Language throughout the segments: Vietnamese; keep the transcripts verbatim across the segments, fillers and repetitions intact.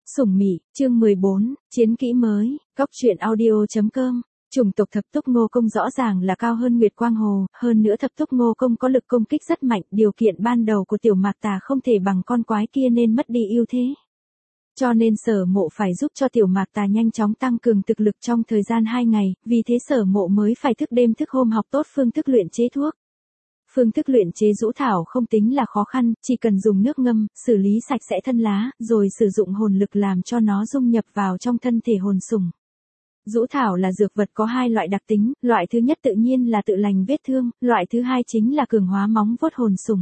Sủng Mị, chương mười bốn, chiến kỹ mới, góc truyện audio.com. Chủng tộc Thập Túc Ngô Công rõ ràng là cao hơn Nguyệt Quang Hồ, hơn nữa Thập Túc Ngô Công có lực công kích rất mạnh, điều kiện ban đầu của Tiểu Mạc Tà không thể bằng con quái kia nên mất đi ưu thế. Cho nên Sở Mộ phải giúp cho Tiểu Mạc Tà nhanh chóng tăng cường thực lực trong thời gian hai ngày, vì thế Sở Mộ mới phải thức đêm thức hôm học tốt phương thức luyện chế thuốc. Phương thức luyện chế rũ thảo không tính là khó khăn, chỉ cần dùng nước ngâm, xử lý sạch sẽ thân lá, rồi sử dụng hồn lực làm cho nó dung nhập vào trong thân thể hồn sủng. Rũ thảo là dược vật có hai loại đặc tính, loại thứ nhất tự nhiên là tự lành vết thương, loại thứ hai chính là cường hóa móng vuốt hồn sủng.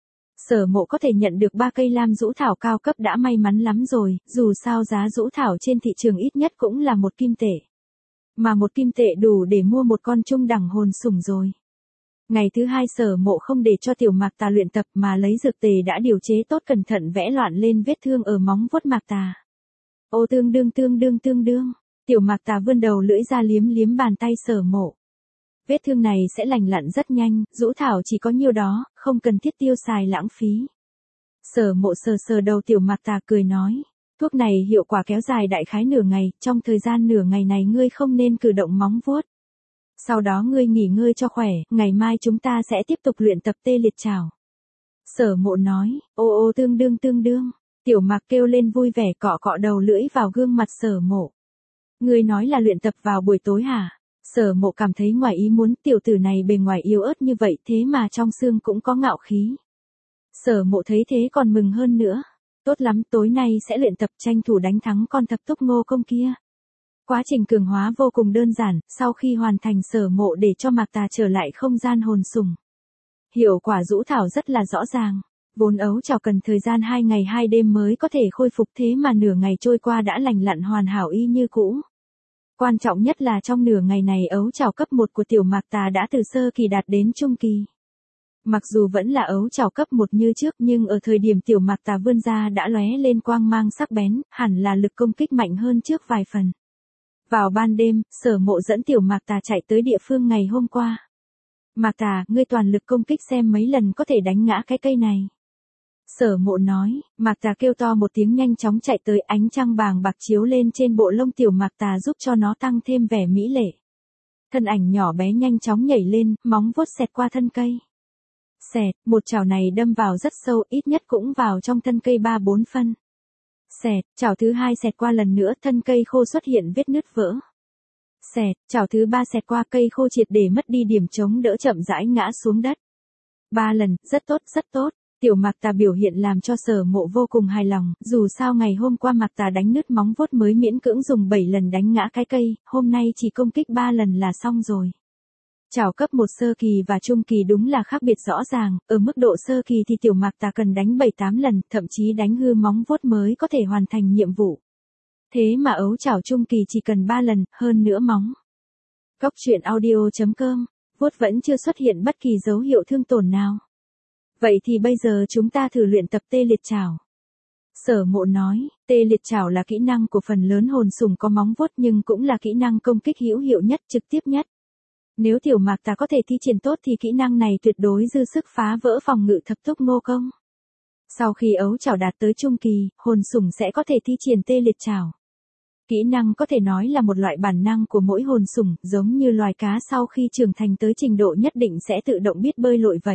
Sở Mộ có thể nhận được ba cây lam rũ thảo cao cấp đã may mắn lắm rồi, dù sao giá rũ thảo trên thị trường ít nhất cũng là một kim tệ. Mà một kim tệ đủ để mua một con trung đẳng hồn sủng rồi. Ngày thứ hai Sở Mộ không để cho Tiểu Mạc Tà luyện tập mà lấy dược tề đã điều chế tốt cẩn thận vẽ loạn lên vết thương ở móng vuốt Mạc Tà. Ô tương đương tương đương tương đương, Tiểu Mạc Tà vươn đầu lưỡi ra liếm liếm bàn tay Sở Mộ. Vết thương này sẽ lành lặn rất nhanh, rũ thảo chỉ có nhiêu đó, không cần thiết tiêu xài lãng phí. Sở Mộ sờ sờ đầu Tiểu Mạc Tà cười nói, thuốc này hiệu quả kéo dài đại khái nửa ngày, trong thời gian nửa ngày này ngươi không nên cử động móng vuốt. Sau đó ngươi nghỉ ngơi cho khỏe, ngày mai chúng ta sẽ tiếp tục luyện tập tê liệt chảo. Sở Mộ nói, ô ô tương đương tương đương, Tiểu Mạc kêu lên vui vẻ cọ cọ đầu lưỡi vào gương mặt Sở Mộ. Ngươi nói là luyện tập vào buổi tối hả? Sở Mộ cảm thấy ngoài ý muốn, tiểu tử này bề ngoài yếu ớt như vậy thế mà trong xương cũng có ngạo khí. Sở Mộ thấy thế còn mừng hơn nữa. Tốt lắm, tối nay sẽ luyện tập tranh thủ đánh thắng con Thập Túc Ngô Công kia. Quá trình cường hóa vô cùng đơn giản, sau khi hoàn thành Sở Mộ để cho Mạc Tà trở lại không gian hồn sủng. Hiệu quả rũ thảo rất là rõ ràng. Vốn ấu trảo cần thời gian hai ngày hai đêm mới có thể khôi phục thế mà nửa ngày trôi qua đã lành lặn hoàn hảo y như cũ. Quan trọng nhất là trong nửa ngày này ấu trảo cấp một của Tiểu Mạc Tà đã từ sơ kỳ đạt đến trung kỳ. Mặc dù vẫn là ấu trảo cấp một như trước nhưng ở thời điểm Tiểu Mạc Tà vươn ra đã lóe lên quang mang sắc bén, hẳn là lực công kích mạnh hơn trước vài phần. Vào ban đêm, Sở Mộ dẫn Tiểu Mạc Tà chạy tới địa phương ngày hôm qua. Mạc Tà, ngươi toàn lực công kích xem mấy lần có thể đánh ngã cái cây này. Sở Mộ nói, Mạc Tà kêu to một tiếng nhanh chóng chạy tới, ánh trăng vàng bạc chiếu lên trên bộ lông Tiểu Mạc Tà giúp cho nó tăng thêm vẻ mỹ lệ. Thân ảnh nhỏ bé nhanh chóng nhảy lên, móng vuốt xẹt qua thân cây. Xẹt, một chảo này đâm vào rất sâu, ít nhất cũng vào trong thân cây ba bốn phân. Xẹt, chảo thứ hai xẹt qua lần nữa, thân cây khô xuất hiện vết nứt vỡ. Xẹt, chảo thứ ba xẹt qua, cây khô triệt để mất đi điểm chống đỡ chậm rãi ngã xuống đất. Ba lần, rất tốt, rất tốt. Tiểu Mạc Tà biểu hiện làm cho Sở Mộ vô cùng hài lòng, dù sao ngày hôm qua Mạc Tà đánh nứt móng vuốt mới miễn cưỡng dùng bảy lần đánh ngã cái cây, hôm nay chỉ công kích ba lần là xong rồi. Chảo cấp một sơ kỳ và trung kỳ đúng là khác biệt rõ ràng, ở mức độ sơ kỳ thì Tiểu Mạc Tà cần đánh bảy tám lần, thậm chí đánh hư móng vuốt mới có thể hoàn thành nhiệm vụ. Thế mà ấu chảo trung kỳ chỉ cần ba lần, hơn nữa móng. Góc truyện audio.com, vuốt vẫn chưa xuất hiện bất kỳ dấu hiệu thương tổn nào. Vậy thì bây giờ chúng ta thử luyện tập tê liệt chảo. Sở Mộ nói, tê liệt chảo là kỹ năng của phần lớn hồn sủng có móng vuốt nhưng cũng là kỹ năng công kích hữu hiệu nhất, trực tiếp nhất. Nếu Tiểu Mạc Tà có thể thi triển tốt thì kỹ năng này tuyệt đối dư sức phá vỡ phòng ngự Thập Túc Ngô Công. Sau khi ấu chảo đạt tới trung kỳ, hồn sủng sẽ có thể thi triển tê liệt chảo. Kỹ năng có thể nói là một loại bản năng của mỗi hồn sủng, giống như loài cá sau khi trưởng thành tới trình độ nhất định sẽ tự động biết bơi lội vậy.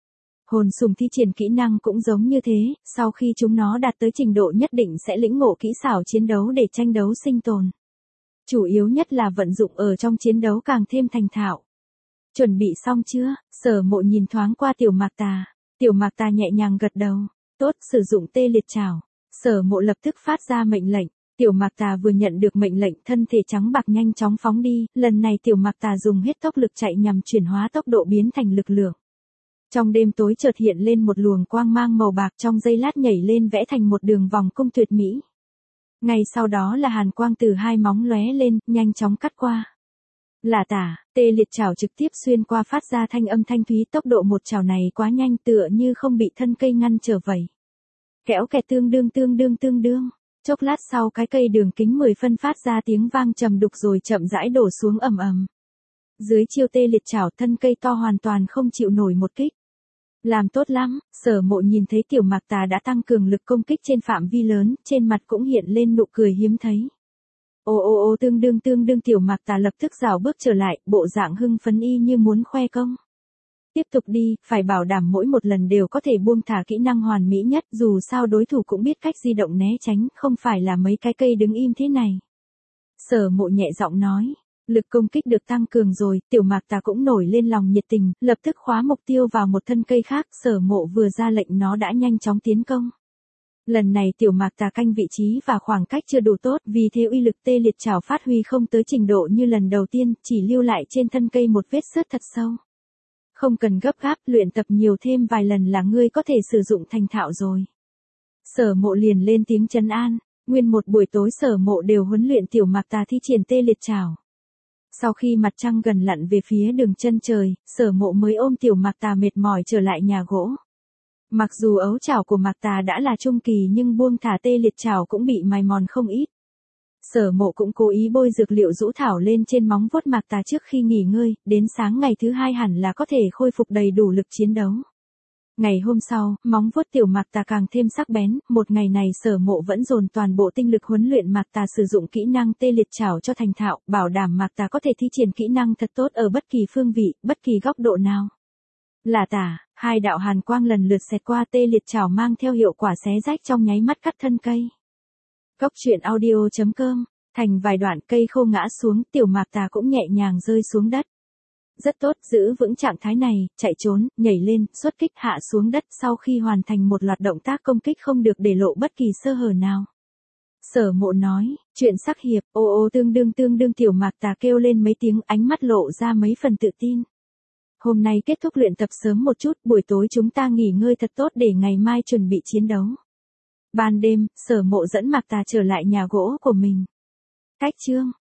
Hồn sủng thi triển kỹ năng cũng giống như thế, sau khi chúng nó đạt tới trình độ nhất định sẽ lĩnh ngộ kỹ xảo chiến đấu để tranh đấu sinh tồn. Chủ yếu nhất là vận dụng ở trong chiến đấu càng thêm thành thạo. Chuẩn bị xong chưa? Sở Mộ nhìn thoáng qua Tiểu Mạc Tà. Tiểu Mạc Tà nhẹ nhàng gật đầu. Tốt, sử dụng tê liệt chảo. Sở Mộ lập tức phát ra mệnh lệnh. Tiểu Mạc Tà vừa nhận được mệnh lệnh, thân thể trắng bạc nhanh chóng phóng đi, lần này Tiểu Mạc Tà dùng hết tốc lực chạy nhằm chuyển hóa tốc độ biến thành lực lượng. Trong đêm tối chợt hiện lên một luồng quang mang màu bạc, trong giây lát nhảy lên vẽ thành một đường vòng cung tuyệt mỹ. Ngay sau đó là hàn quang từ hai móng lóe lên, nhanh chóng cắt qua. Là tả, tê liệt chảo trực tiếp xuyên qua phát ra thanh âm thanh thúy, tốc độ một chảo này quá nhanh tựa như không bị thân cây ngăn trở vậy. Kéo kẹt tương đương tương đương tương đương. Chốc lát sau cái cây đường kính mười phân phát ra tiếng vang trầm đục rồi chậm rãi đổ xuống ầm ầm. Dưới chiêu tê liệt chảo thân cây to hoàn toàn không chịu nổi một kích. Làm tốt lắm, Sở Mộ nhìn thấy tiểu Mạc Tà đã tăng cường lực công kích trên phạm vi lớn, trên mặt cũng hiện lên nụ cười hiếm thấy. Ô ô ô tương đương tương đương tiểu Mạc Tà lập tức rảo bước trở lại, bộ dạng hưng phấn y như muốn khoe công. Tiếp tục đi, phải bảo đảm mỗi một lần đều có thể buông thả kỹ năng hoàn mỹ nhất, dù sao đối thủ cũng biết cách di động né tránh, không phải là mấy cái cây đứng im thế này. Sở Mộ nhẹ giọng nói, lực công kích được tăng cường rồi, tiểu Mạc Tà cũng nổi lên lòng nhiệt tình, lập tức khóa mục tiêu vào một thân cây khác, Sở Mộ vừa ra lệnh nó đã nhanh chóng tiến công. Lần này tiểu Mạc Tà canh vị trí và khoảng cách chưa đủ tốt, vì thế uy lực tê liệt chảo phát huy không tới trình độ như lần đầu tiên, chỉ lưu lại trên thân cây một vết xước thật sâu. Không cần gấp gáp, luyện tập nhiều thêm vài lần là ngươi có thể sử dụng thành thạo rồi. Sở Mộ liền lên tiếng trấn an, nguyên một buổi tối Sở Mộ đều huấn luyện tiểu Mạc Tà thi triển tê liệt chảo. Sau khi mặt trăng gần lặn về phía đường chân trời, Sở Mộ mới ôm tiểu Mạc Tà mệt mỏi trở lại nhà gỗ. Mặc dù ấu chảo của Mạc Tà đã là trung kỳ nhưng buông thả tê liệt chảo cũng bị mài mòn không ít. Sở Mộ cũng cố ý bôi dược liệu rũ thảo lên trên móng vuốt Mạc Tà trước khi nghỉ ngơi, đến sáng ngày thứ hai hẳn là có thể khôi phục đầy đủ lực chiến đấu. Ngày hôm sau, móng vuốt tiểu Mạc Tà càng thêm sắc bén, một ngày này Sở Mộ vẫn dồn toàn bộ tinh lực huấn luyện Mạc Tà sử dụng kỹ năng tê liệt chảo cho thành thạo, bảo đảm Mạc Tà có thể thi triển kỹ năng thật tốt ở bất kỳ phương vị, bất kỳ góc độ nào. Là tả, hai đạo hàn quang lần lượt xẹt qua tê liệt chảo mang theo hiệu quả xé rách trong nháy mắt cắt thân cây. Cốc truyện audio chấm com, thành vài đoạn cây khô ngã xuống, tiểu Mạc Tà cũng nhẹ nhàng rơi xuống đất. Rất tốt, giữ vững trạng thái này, chạy trốn, nhảy lên, xuất kích hạ xuống đất sau khi hoàn thành một loạt động tác công kích không được để lộ bất kỳ sơ hở nào. Sở Mộ nói, chuyện sắc hiệp, ô ô tương đương tương đương tiểu Mạc Tà kêu lên mấy tiếng, ánh mắt lộ ra mấy phần tự tin. Hôm nay kết thúc luyện tập sớm một chút, buổi tối chúng ta nghỉ ngơi thật tốt để ngày mai chuẩn bị chiến đấu. Ban đêm, Sở Mộ dẫn Mạc Tà trở lại nhà gỗ của mình. Cách chương